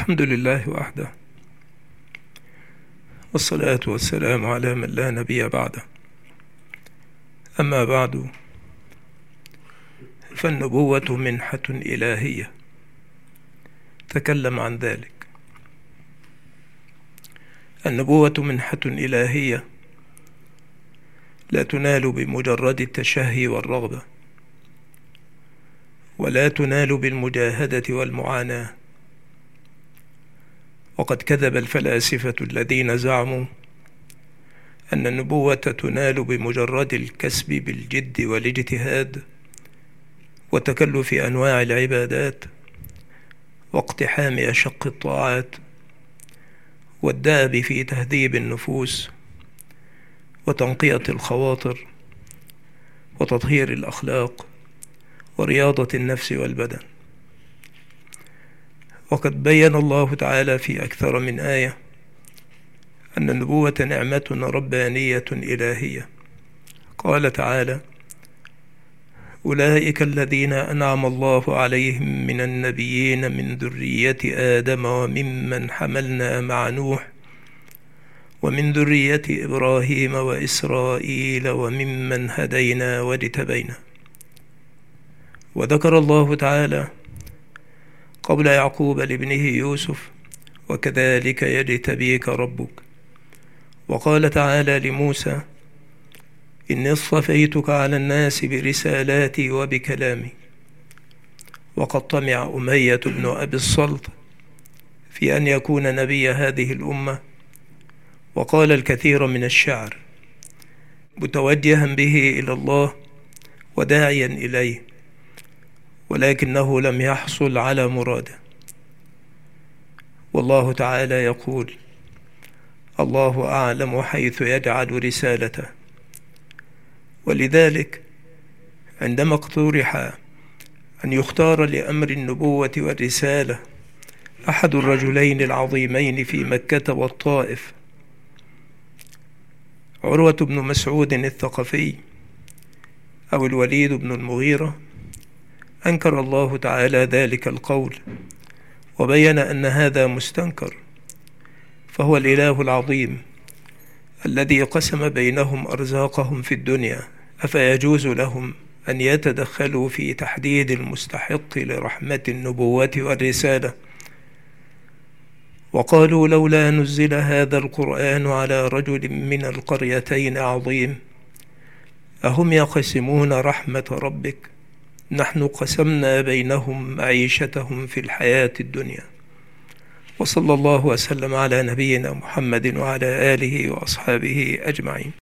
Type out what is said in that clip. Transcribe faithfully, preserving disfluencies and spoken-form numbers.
الحمد لله وحده، والصلاة والسلام على من لا نبي بعده. أما بعد، فالنبوة منحة إلهية، تكلم عن ذلك. النبوة منحة إلهية لا تنال بمجرد التشهي والرغبة، ولا تنال بالمجاهدة والمعاناة. وقد كذب الفلاسفة الذين زعموا أن النبوة تنال بمجرد الكسب بالجد والاجتهاد وتكلف أنواع العبادات واقتحام أشق الطاعات والدأب في تهذيب النفوس وتنقية الخواطر وتطهير الأخلاق ورياضة النفس والبدن. وقد بين الله تعالى في أكثر من آية أن النبوة نعمة ربانية إلهية. قال تعالى: أولئك الذين أنعم الله عليهم من النبيين من ذرية آدم وممن حملنا مع نوح ومن ذرية إبراهيم وإسرائيل وممن هدينا واجتبينا. وذكر الله تعالى قبل يعقوب لابنه يوسف: وكذلك يجتبيك ربك. وقال تعالى لموسى: إني اصطفيتك على الناس برسالاتي وبكلامي. وقد طمع أمية بن أبي الصلت في أن يكون نبي هذه الأمة، وقال الكثير من الشعر متوجها به إلى الله وداعيا إليه، ولكنه لم يحصل على مراده. والله تعالى يقول: الله أعلم حيث يجعل رسالته. ولذلك عندما اقترح أن يختار لأمر النبوة والرسالة أحد الرجلين العظيمين في مكة والطائف، عروة بن مسعود الثقفي أو الوليد بن المغيرة، أنكر الله تعالى ذلك القول وبين أن هذا مستنكر، فهو الإله العظيم الذي قسم بينهم أرزاقهم في الدنيا، أفيجوز لهم أن يتدخلوا في تحديد المستحق لرحمة النبوة والرسالة؟ وقالوا: لولا نزل هذا القرآن على رجل من القريتين عظيم أهم يقسمون رحمة ربك نحن قسمنا بينهم معيشتهم في الحياة الدنيا. وصلى الله وسلم على نبينا محمد وعلى آله وأصحابه أجمعين.